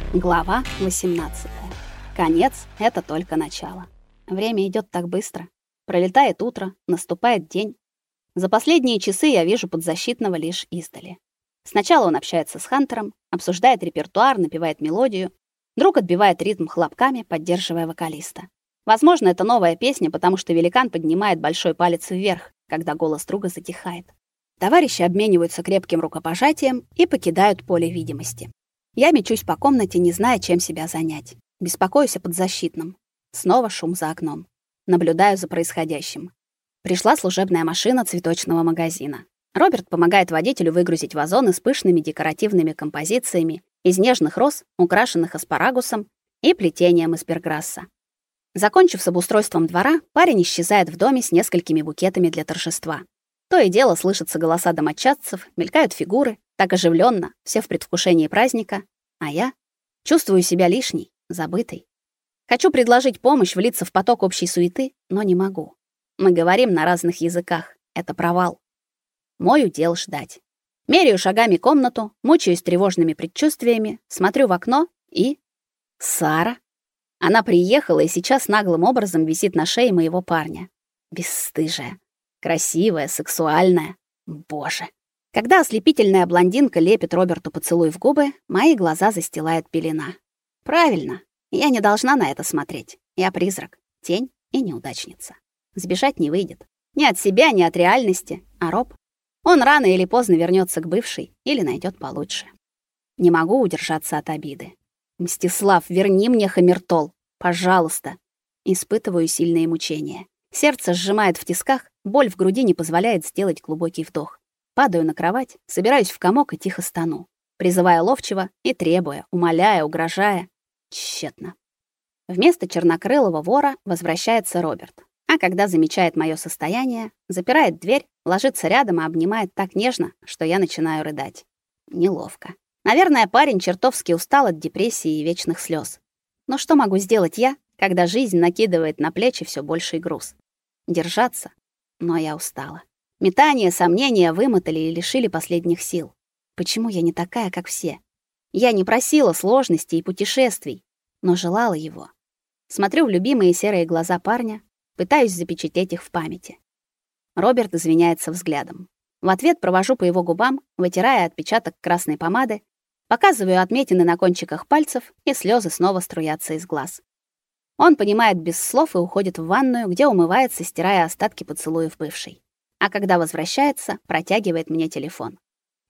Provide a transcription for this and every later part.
Глава 18. Конец — это только начало. Время идет так быстро. Пролетает утро, наступает день. За последние часы я вижу подзащитного лишь издали. Сначала он общается с Хантером, обсуждает репертуар, напевает мелодию. Друг отбивает ритм хлопками, поддерживая вокалиста. Возможно, это новая песня, потому что великан поднимает большой палец вверх, когда голос друга затихает. Товарищи обмениваются крепким рукопожатием и покидают поле видимости. Я мечусь по комнате, не зная, чем себя занять. Беспокоюсь о подзащитном. Снова шум за окном. Наблюдаю за происходящим. Пришла служебная машина цветочного магазина. Роберт помогает водителю выгрузить вазоны с пышными декоративными композициями из нежных роз, украшенных аспарагусом и плетением из перграсса. Закончив с обустройством двора, парень исчезает в доме с несколькими букетами для торжества. То и дело слышатся голоса домочадцев, мелькают фигуры, так оживленно, все в предвкушении праздника, а я чувствую себя лишней, забытой. Хочу предложить помощь, влиться в поток общей суеты, но не могу. Мы говорим на разных языках. Это провал. Мой удел ждать. Меряю шагами комнату, мучаюсь тревожными предчувствиями, смотрю в окно и... Сара. Она приехала и сейчас наглым образом висит на шее моего парня. Бесстыжая, красивая, сексуальная. Боже. Когда ослепительная блондинка лепит Роберту поцелуй в губы, мои глаза застилает пелена. Правильно, я не должна на это смотреть. Я призрак, тень и неудачница. Сбежать не выйдет. Ни от себя, ни от реальности. А Роб? Он рано или поздно вернется к бывшей или найдет получше. Не могу удержаться от обиды. Мстислав, верни мне хамертол, пожалуйста. Испытываю сильные мучения. Сердце сжимает в тисках, боль в груди не позволяет сделать глубокий вдох. Падаю на кровать, собираюсь в комок и тихо стану, призывая ловчего и требуя, умоляя, угрожая. Тщетно. Вместо чернокрылого вора возвращается Роберт. А когда замечает моё состояние, запирает дверь, ложится рядом и обнимает так нежно, что я начинаю рыдать. Неловко. Наверное, парень чертовски устал от депрессии и вечных слёз. Но что могу сделать я, когда жизнь накидывает на плечи всё больший груз? Держаться, но я устала. Метания, сомнения вымотали и лишили последних сил. Почему я не такая, как все? Я не просила сложностей и путешествий, но желала его. Смотрю в любимые серые глаза парня, пытаюсь запечатлеть их в памяти. Роберт извиняется взглядом. В ответ провожу по его губам, вытирая отпечаток красной помады, показываю отметины на кончиках пальцев, и слезы снова струятся из глаз. Он понимает без слов и уходит в ванную, где умывается, стирая остатки поцелуев бывшей. А когда возвращается, протягивает мне телефон.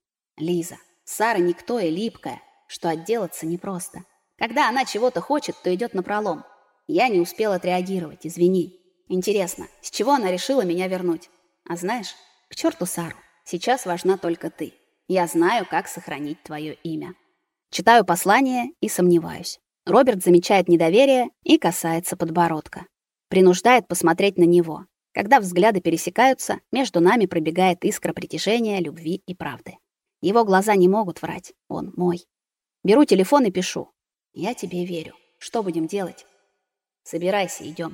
Лиза, Сара никто и липкая, что отделаться непросто. Когда она чего-то хочет, то идет напролом. Я не успела отреагировать, извини. Интересно, с чего она решила меня вернуть? А знаешь, к черту Сару, сейчас важна только ты. Я знаю, как сохранить твое имя. Читаю послание и сомневаюсь. Роберт замечает недоверие и касается подбородка. Принуждает посмотреть на него. Когда взгляды пересекаются, между нами пробегает искра притяжения, любви и правды. Его глаза не могут врать, он мой. Беру телефон и пишу. Я тебе верю. Что будем делать? Собирайся, идем.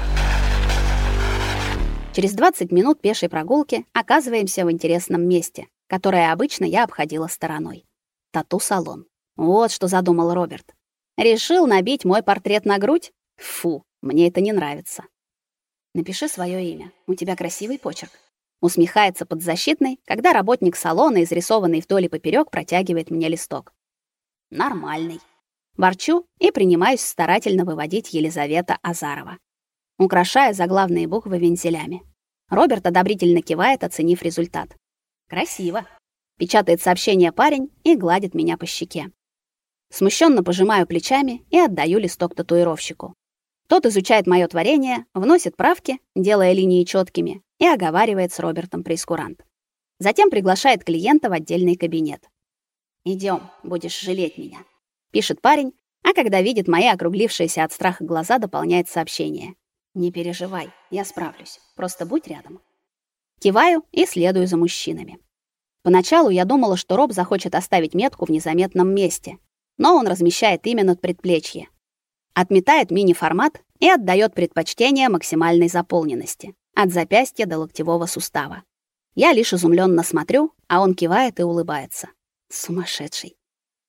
Через 20 минут пешей прогулки оказываемся в интересном месте, которое обычно я обходила стороной. Тату-салон. Вот что задумал Роберт. Решил набить мой портрет на грудь? Фу, мне это не нравится. Напиши свое имя. У тебя красивый почерк. Усмехается подзащитный, когда работник салона, изрисованный вдоль и поперек, протягивает мне листок. Нормальный. Ворчу и принимаюсь старательно выводить Елизавета Азарова, украшая заглавные буквы вензелями. Роберт одобрительно кивает, оценив результат. Красиво. Печатает сообщение парень и гладит меня по щеке. Смущенно пожимаю плечами и отдаю листок татуировщику. Тот изучает моё творение, вносит правки, делая линии чёткими, и оговаривает с Робертом прейскурант. Затем приглашает клиента в отдельный кабинет. «Идём, будешь жалеть меня», — пишет парень, а когда видит мои округлившиеся от страха глаза, дополняет сообщение. «Не переживай, я справлюсь, просто будь рядом». Киваю и следую за мужчинами. Поначалу я думала, что Роб захочет оставить метку в незаметном месте, но он размещает имя над предплечье. Отметает мини-формат и отдаёт предпочтение максимальной заполненности, от запястья до локтевого сустава. Я лишь изумлённо смотрю, а он кивает и улыбается. Сумасшедший.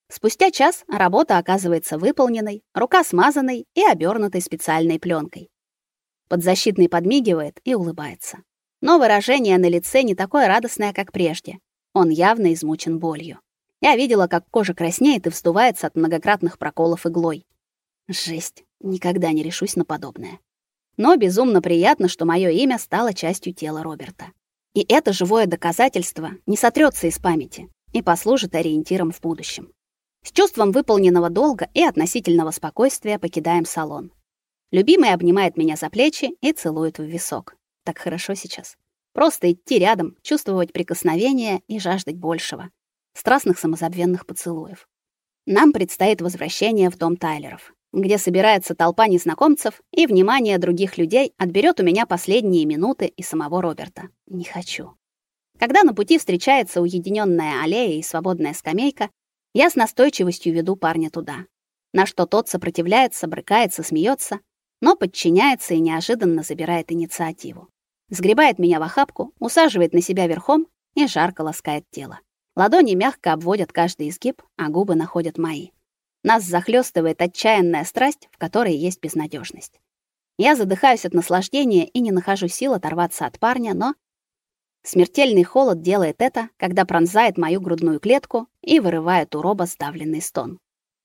Спустя час работа оказывается выполненной, рука смазанной и обернутой специальной пленкой. Подзащитный подмигивает и улыбается. Но выражение на лице не такое радостное, как прежде. Он явно измучен болью. Я видела, как кожа краснеет и вздувается от многократных проколов иглой. Жесть, никогда не решусь на подобное. Но безумно приятно, что моё имя стало частью тела Роберта. И это живое доказательство не сотрётся из памяти и послужит ориентиром в будущем. С чувством выполненного долга и относительного спокойствия покидаем салон. Любимый обнимает меня за плечи и целует в висок. Так хорошо сейчас. Просто идти рядом, чувствовать прикосновение и жаждать большего. Страстных самозабвенных поцелуев. Нам предстоит возвращение в дом Тайлеров, где собирается толпа незнакомцев, и внимание других людей отберет у меня последние минуты и самого Роберта. Не хочу. Когда на пути встречается уединенная аллея и свободная скамейка, я с настойчивостью веду парня туда. На что тот сопротивляется, брыкается, смеется, но подчиняется и неожиданно забирает инициативу. Сгребает меня в охапку, усаживает на себя верхом и жарко ласкает тело. Ладони мягко обводят каждый изгиб, а губы находят мои. Нас захлестывает отчаянная страсть, в которой есть безнадежность. Я задыхаюсь от наслаждения и не нахожу сил оторваться от парня, но смертельный холод делает это, когда пронзает мою грудную клетку и вырывает у Роба сдавленный стон.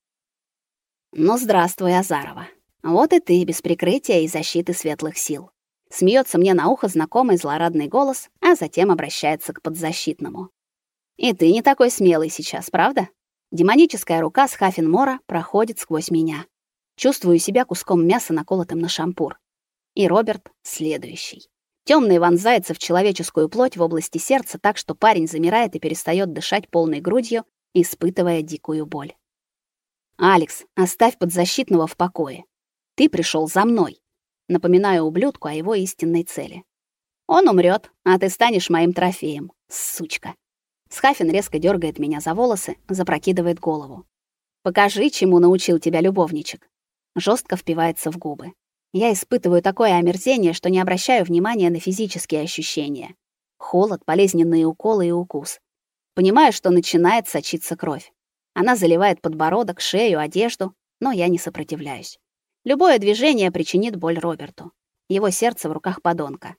Ну, здравствуй, Азарова. Вот и ты без прикрытия и защиты светлых сил. Смеется мне на ухо знакомый злорадный голос, а затем обращается к подзащитному. И ты не такой смелый сейчас, правда? Демоническая рука с Хафенмора проходит сквозь меня. Чувствую себя куском мяса, наколотым на шампур. И Роберт следующий. Тёмный вонзается в человеческую плоть в области сердца так, что парень замирает и перестаёт дышать полной грудью, испытывая дикую боль. «Алекс, оставь подзащитного в покое. Ты пришёл за мной». Напоминаю ублюдку о его истинной цели. «Он умрёт, а ты станешь моим трофеем, сучка». Схафен резко дергает меня за волосы, запрокидывает голову. «Покажи, чему научил тебя любовничек». Жестко впивается в губы. Я испытываю такое омерзение, что не обращаю внимания на физические ощущения. Холод, болезненные уколы и укус. Понимаю, что начинает сочиться кровь. Она заливает подбородок, шею, одежду, но я не сопротивляюсь. Любое движение причинит боль Роберту. Его сердце в руках подонка.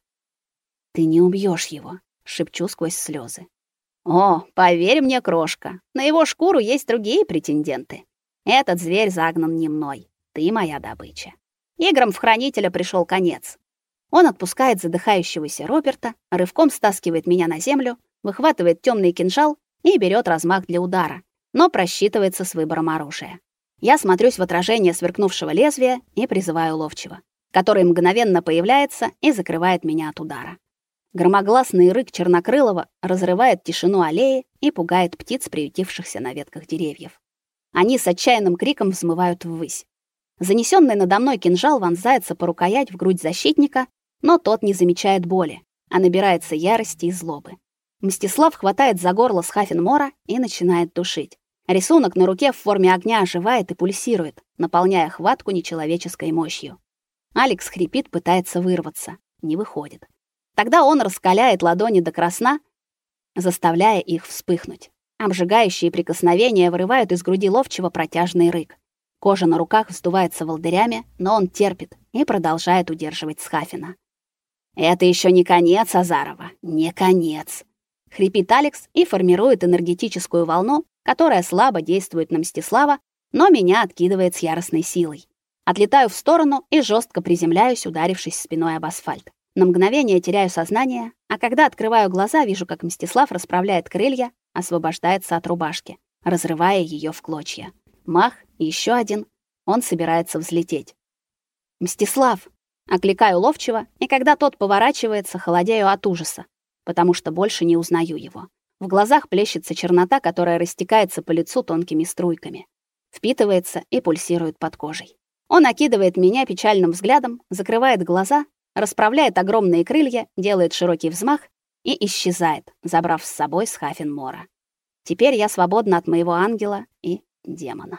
«Ты не убьёшь его», — шепчу сквозь слёзы. «О, поверь мне, крошка, на его шкуру есть другие претенденты. Этот зверь загнан не мной, ты моя добыча». Играм в хранителя пришёл конец. Он отпускает задыхающегося Роберта, рывком стаскивает меня на землю, выхватывает тёмный кинжал и берёт размах для удара, но просчитывается с выбором оружия. Я смотрюсь в отражение сверкнувшего лезвия и призываю ловчего, который мгновенно появляется и закрывает меня от удара. Громогласный рык чернокрылого разрывает тишину аллеи и пугает птиц, приютившихся на ветках деревьев. Они с отчаянным криком взмывают ввысь. Занесённый надо мной кинжал вонзается по рукоять в грудь защитника, но тот не замечает боли, а набирается ярости и злобы. Мстислав хватает за горло Хафенмора и начинает душить. Рисунок на руке в форме огня оживает и пульсирует, наполняя хватку нечеловеческой мощью. Алекс хрипит, пытается вырваться, не выходит. Тогда он раскаляет ладони до красна, заставляя их вспыхнуть. Обжигающие прикосновения вырывают из груди ловчего протяжный рык. Кожа на руках вздувается волдырями, но он терпит и продолжает удерживать Схафена. «Это еще не конец, Азарова, не конец!» Хрипит Алекс и формирует энергетическую волну, которая слабо действует на Мстислава, но меня откидывает с яростной силой. Отлетаю в сторону и жестко приземляюсь, ударившись спиной об асфальт. На мгновение теряю сознание, а когда открываю глаза, вижу, как Мстислав расправляет крылья, освобождается от рубашки, разрывая ее в клочья. Мах, еще один. Он собирается взлететь. «Мстислав!» Окликаю ловчего, и когда тот поворачивается, холодею от ужаса, потому что больше не узнаю его. В глазах плещется чернота, которая растекается по лицу тонкими струйками, впитывается и пульсирует под кожей. Он окидывает меня печальным взглядом, закрывает глаза, расправляет огромные крылья, делает широкий взмах и исчезает, забрав с собой Хафенмора. Теперь я свободна от моего ангела и демона.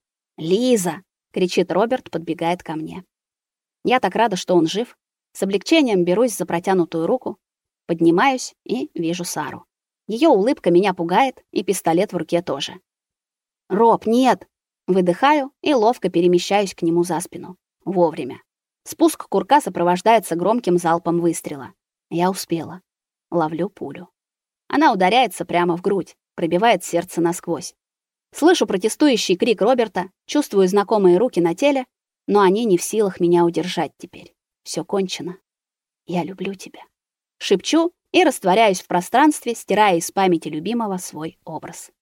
«Лиза!» — кричит Роберт, подбегает ко мне. Я так рада, что он жив. С облегчением берусь за протянутую руку, поднимаюсь и вижу Сару. Ее улыбка меня пугает, и пистолет в руке тоже. Роб, нет. Выдыхаю и ловко перемещаюсь к нему за спину. Вовремя. Спуск курка сопровождается громким залпом выстрела. Я успела. Ловлю пулю. Она ударяется прямо в грудь, пробивает сердце насквозь. Слышу протестующий крик Роберта, чувствую знакомые руки на теле, но они не в силах меня удержать теперь. Всё кончено. Я люблю тебя. Шепчу и растворяюсь в пространстве, стирая из памяти любимого свой образ.